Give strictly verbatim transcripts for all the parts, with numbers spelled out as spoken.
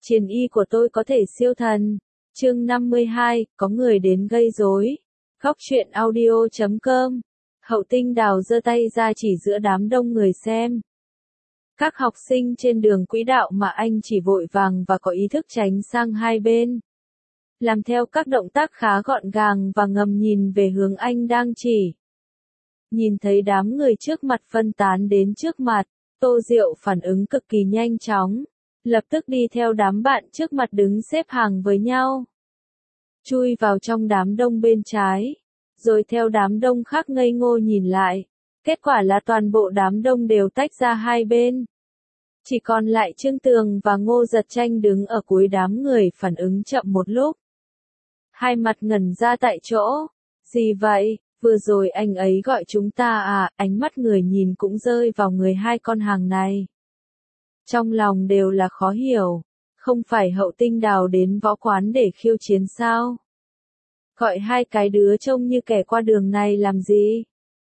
Chiến y của tôi có thể siêu thần. Chương năm mươi hai, có người đến gây rối. Góc truyện audio chấm com. Hậu Tinh Đào giơ tay ra chỉ giữa đám đông người xem. Các học sinh trên đường quỹ đạo mà anh chỉ vội vàng và có ý thức tránh sang hai bên. Làm theo các động tác khá gọn gàng và ngầm nhìn về hướng anh đang chỉ. Nhìn thấy đám người trước mặt phân tán đến trước mặt, Tô Diệu phản ứng cực kỳ nhanh chóng. Lập tức đi theo đám bạn trước mặt đứng xếp hàng với nhau. Chui vào trong đám đông bên trái. Rồi theo đám đông khác ngây ngô nhìn lại. Kết quả là toàn bộ đám đông đều tách ra hai bên. Chỉ còn lại Trương Tường và Ngô Giật Tranh đứng ở cuối đám người phản ứng chậm một lúc. Hai mặt ngẩn ra tại chỗ. Gì vậy? Vừa rồi anh ấy gọi chúng ta à? Ánh mắt người nhìn cũng rơi vào người hai con hàng này. Trong lòng đều là khó hiểu. Không phải Hậu Tinh Đào đến võ quán để khiêu chiến sao? Gọi hai cái đứa trông như kẻ qua đường này làm gì?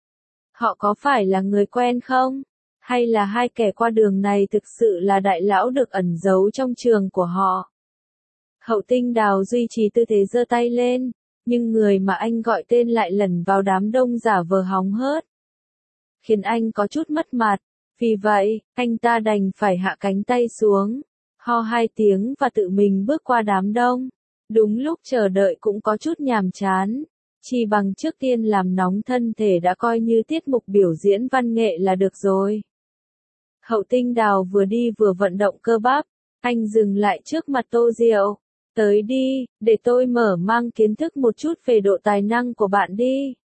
Họ có phải là người quen không? Hay là hai kẻ qua đường này thực sự là đại lão được ẩn giấu trong trường của họ? Hậu Tinh Đào duy trì tư thế giơ tay lên, nhưng người mà anh gọi tên lại lẩn vào đám đông giả vờ hóng hớt. Khiến anh có chút mất mặt. Vì vậy, anh ta đành phải hạ cánh tay xuống, ho hai tiếng và tự mình bước qua đám đông. Đúng lúc chờ đợi cũng có chút nhàm chán. Chỉ bằng trước tiên làm nóng thân thể đã coi như tiết mục biểu diễn văn nghệ là được rồi. Hậu Tinh Đào vừa đi vừa vận động cơ bắp. Anh dừng lại trước mặt Tô Diệu. Tới đi, để tôi mở mang kiến thức một chút về độ tài năng của bạn đi.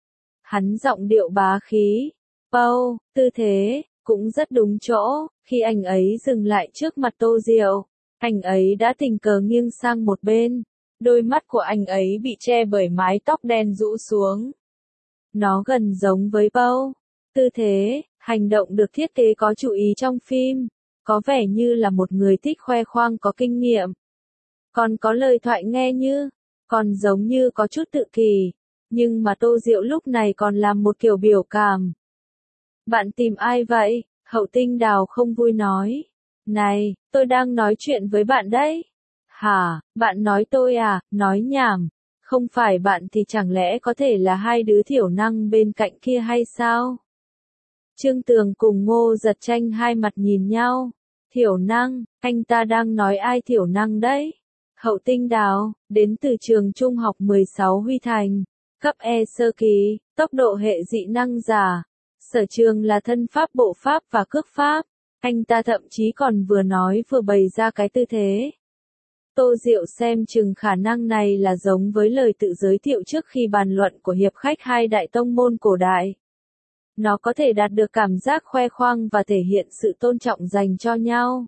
Hắn giọng điệu bá khí. Pâu, tư thế, cũng rất đúng chỗ. Khi anh ấy dừng lại trước mặt Tô Diệu, anh ấy đã tình cờ nghiêng sang một bên. Đôi mắt của anh ấy bị che bởi mái tóc đen rũ xuống. Nó gần giống với Pâu. Tư thế, hành động được thiết kế có chú ý trong phim. Có vẻ như là một người thích khoe khoang có kinh nghiệm. Còn có lời thoại nghe như, còn giống như có chút tự kỳ. Nhưng mà Tô Diệu lúc này còn làm một kiểu biểu cảm. Bạn tìm ai vậy? Hậu Tinh Đào không vui nói. Này, tôi đang nói chuyện với bạn đấy. Hả, bạn nói tôi à? Nói nhảm. Không phải bạn thì chẳng lẽ có thể là hai đứa thiểu năng bên cạnh kia hay sao? Trương Tường cùng Ngô Giật Tranh hai mặt nhìn nhau. Thiểu năng, anh ta đang nói ai thiểu năng đấy? Hậu Tinh Đào, đến từ trường trung học mười sáu Huy Thành, cấp E sơ kỳ, tốc độ hệ dị năng giả. Sở trường là thân pháp bộ pháp và cước pháp. Anh ta thậm chí còn vừa nói vừa bày ra cái tư thế. Tô Diệu xem chừng khả năng này là giống với lời tự giới thiệu trước khi bàn luận của hiệp khách hai đại tông môn cổ đại. Nó có thể đạt được cảm giác khoe khoang và thể hiện sự tôn trọng dành cho nhau.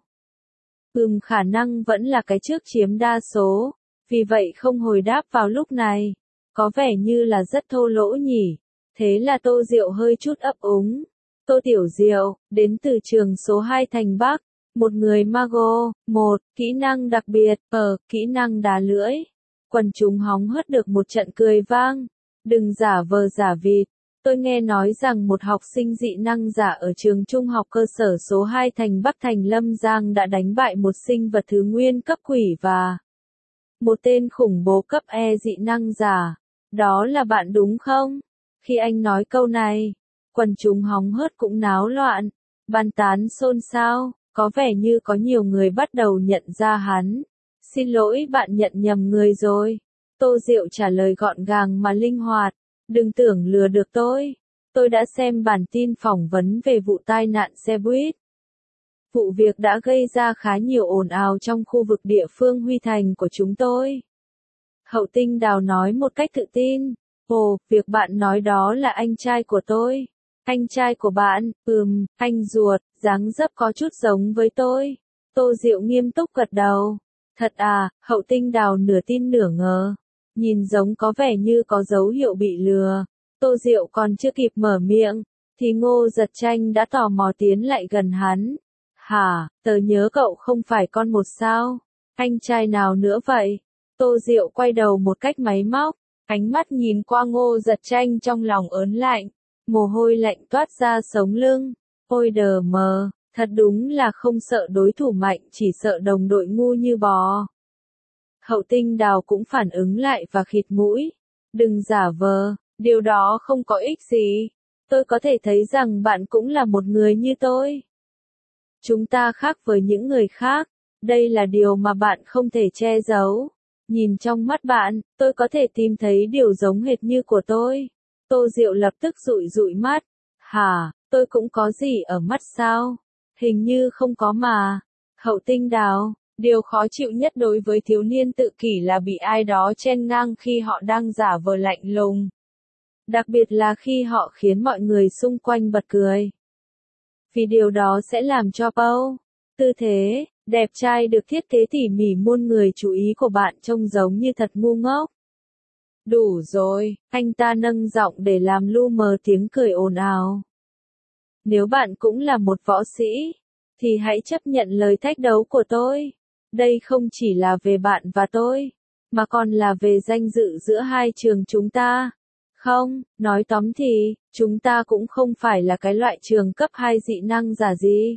Ừm, khả năng vẫn là cái trước chiếm đa số, vì vậy không hồi đáp vào lúc này. Có vẻ như là rất thô lỗ nhỉ. Thế là Tô Diệu hơi chút ấp úng. Tô Tiểu Diệu, đến từ trường số hai Thành Bắc, một người mago, một, kỹ năng đặc biệt, ở, kỹ năng đá lưỡi. Quần chúng hóng hớt được một trận cười vang. Đừng giả vờ giả vịt. Tôi nghe nói rằng một học sinh dị năng giả ở trường trung học cơ sở số hai Thành Bắc thành Lâm Giang đã đánh bại một sinh vật thứ nguyên cấp quỷ và một tên khủng bố cấp E dị năng giả. Đó là bạn đúng không? Khi anh nói câu này, quần chúng hóng hớt cũng náo loạn, bàn tán xôn xao, có vẻ như có nhiều người bắt đầu nhận ra hắn. Xin lỗi, bạn nhận nhầm người rồi. Tô Diệu trả lời gọn gàng mà linh hoạt. Đừng tưởng lừa được tôi. Tôi đã xem bản tin phỏng vấn về vụ tai nạn xe buýt. Vụ việc đã gây ra khá nhiều ồn ào trong khu vực địa phương Huy Thành của chúng tôi. Hậu Tinh Đào nói một cách tự tin. Ồ, việc bạn nói đó là anh trai của tôi. Anh trai của bạn, ừm, anh ruột, dáng dấp có chút giống với tôi. Tô Diệu nghiêm túc gật đầu. Thật à? Hậu Tinh Đào nửa tin nửa ngờ. Nhìn giống có vẻ như có dấu hiệu bị lừa. Tô Diệu còn chưa kịp mở miệng, thì Ngô Giật Tranh đã tò mò tiến lại gần hắn. Hả, tớ nhớ cậu không phải con một sao? Anh trai nào nữa vậy? Tô Diệu quay đầu một cách máy móc, ánh mắt nhìn qua Ngô Giật Tranh trong lòng ớn lạnh, mồ hôi lạnh toát ra sống lưng. Ôi đờ mờ, Thật đúng là không sợ đối thủ mạnh, chỉ sợ đồng đội ngu như bò. Hậu Tinh Đào cũng phản ứng lại và khịt mũi. Đừng giả vờ, điều đó không có ích gì. Tôi có thể thấy rằng bạn cũng là một người như tôi. Chúng ta khác với những người khác. Đây là điều mà bạn không thể che giấu. Nhìn trong mắt bạn, tôi có thể tìm thấy điều giống hệt như của tôi. Tô Diệu lập tức dụi dụi mắt. Hả, tôi cũng có gì ở mắt sao? Hình như không có mà. Hậu Tinh Đào, điều khó chịu nhất đối với thiếu niên tự kỷ là bị ai đó chen ngang khi họ đang giả vờ lạnh lùng. Đặc biệt là khi họ khiến mọi người xung quanh bật cười. Vì điều đó sẽ làm cho Paul, tư thế, đẹp trai được thiết kế tỉ mỉ muôn người chú ý của bạn trông giống như thật ngu ngốc. Đủ rồi, anh ta nâng giọng để làm lu mờ tiếng cười ồn ào. Nếu bạn cũng là một võ sĩ, thì hãy chấp nhận lời thách đấu của tôi. Đây không chỉ là về bạn và tôi, mà còn là về danh dự giữa hai trường chúng ta. Không, nói tóm thì, chúng ta cũng không phải là cái loại trường cấp hai dị năng giả gì.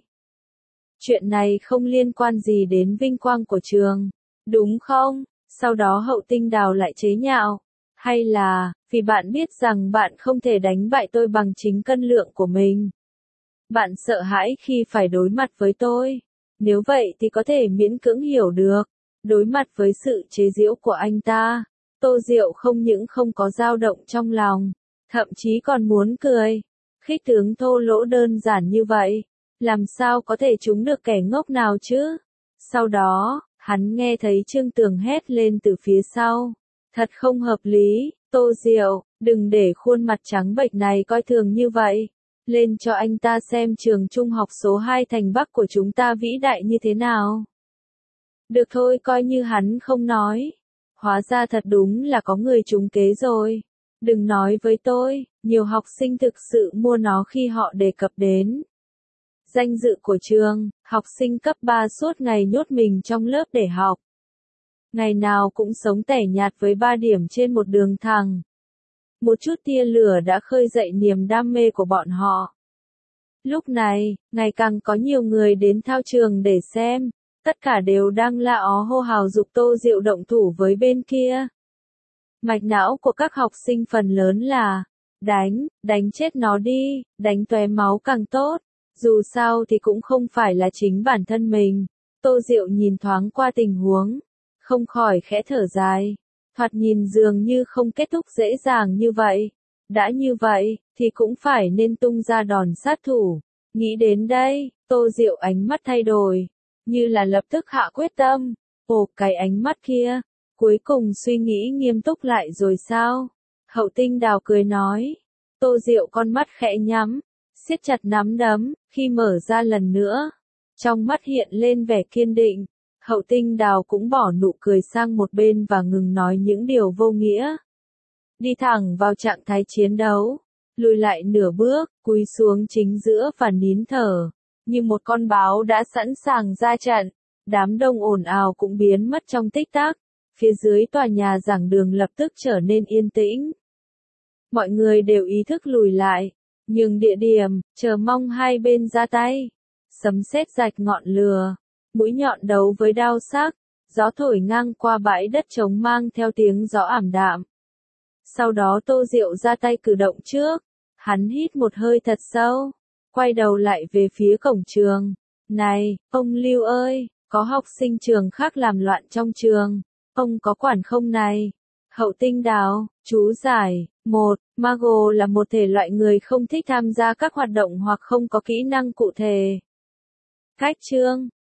Chuyện này không liên quan gì đến vinh quang của trường, đúng không? Sau đó Hậu Tinh Đào lại chế nhạo. Hay là, vì bạn biết rằng bạn không thể đánh bại tôi bằng chính cân lượng của mình. Bạn sợ hãi khi phải đối mặt với tôi. Nếu vậy thì có thể miễn cưỡng hiểu được. Đối mặt với sự chế giễu của anh ta, Tô Diệu không những không có dao động trong lòng, thậm chí còn muốn cười. Khích tướng thô lỗ đơn giản như vậy, làm sao có thể trúng được kẻ ngốc nào chứ? Sau đó, hắn nghe thấy Trương Tường hét lên từ phía sau. Thật không hợp lý, Tô Diệu, đừng để khuôn mặt trắng bệch này coi thường như vậy. Lên cho anh ta xem trường trung học số hai thành Bắc của chúng ta vĩ đại như thế nào. Được thôi, coi như hắn không nói. Hóa ra thật đúng là có người trúng kế rồi. Đừng nói với tôi, nhiều học sinh thực sự mua nó khi họ đề cập đến danh dự của trường. Học sinh cấp ba suốt ngày nhốt mình trong lớp để học. Ngày nào cũng sống tẻ nhạt với ba điểm trên một đường thẳng. Một chút tia lửa đã khơi dậy niềm đam mê của bọn họ. Lúc này, ngày càng có nhiều người đến thao trường để xem. Tất cả đều đang la ó hô hào giục Tô Diệu động thủ với bên kia. Mạch não của các học sinh phần lớn là đánh, đánh chết nó đi, đánh tóe máu càng tốt. Dù sao thì cũng không phải là chính bản thân mình. Tô Diệu nhìn thoáng qua tình huống, không khỏi khẽ thở dài. Thoạt nhìn dường như không kết thúc dễ dàng như vậy. Đã như vậy, thì cũng phải nên tung ra đòn sát thủ. Nghĩ đến đây, Tô Diệu ánh mắt thay đổi, như là lập tức hạ quyết tâm. Ồ, cái ánh mắt kia, cuối cùng suy nghĩ nghiêm túc lại rồi sao? Hậu Tinh Đào cười nói. Tô Diệu con mắt khẽ nhắm, siết chặt nắm đấm, khi mở ra lần nữa, trong mắt hiện lên vẻ kiên định. Hậu Tinh Đào cũng bỏ nụ cười sang một bên và ngừng nói những điều vô nghĩa. Đi thẳng vào trạng thái chiến đấu, lùi lại nửa bước, cúi xuống chính giữa và nín thở, như một con báo đã sẵn sàng ra trận. Đám đông ồn ào cũng biến mất trong tích tắc, phía dưới tòa nhà giảng đường lập tức trở nên yên tĩnh. Mọi người đều ý thức lùi lại, nhưng địa điểm, chờ mong hai bên ra tay. Sấm sét rạch ngọn lửa, mũi nhọn đấu với đao sắc, gió thổi ngang qua bãi đất trống mang theo tiếng gió ảm đạm. Sau đó Tô Diệu ra tay cử động trước, hắn hít một hơi thật sâu, quay đầu lại về phía cổng trường. Này, ông Lưu ơi, có học sinh trường khác làm loạn trong trường, ông có quản không này? Hậu Tinh Đào, chú giải. Một, Mago là một thể loại người không thích tham gia các hoạt động hoặc không có kỹ năng cụ thể. Cách chương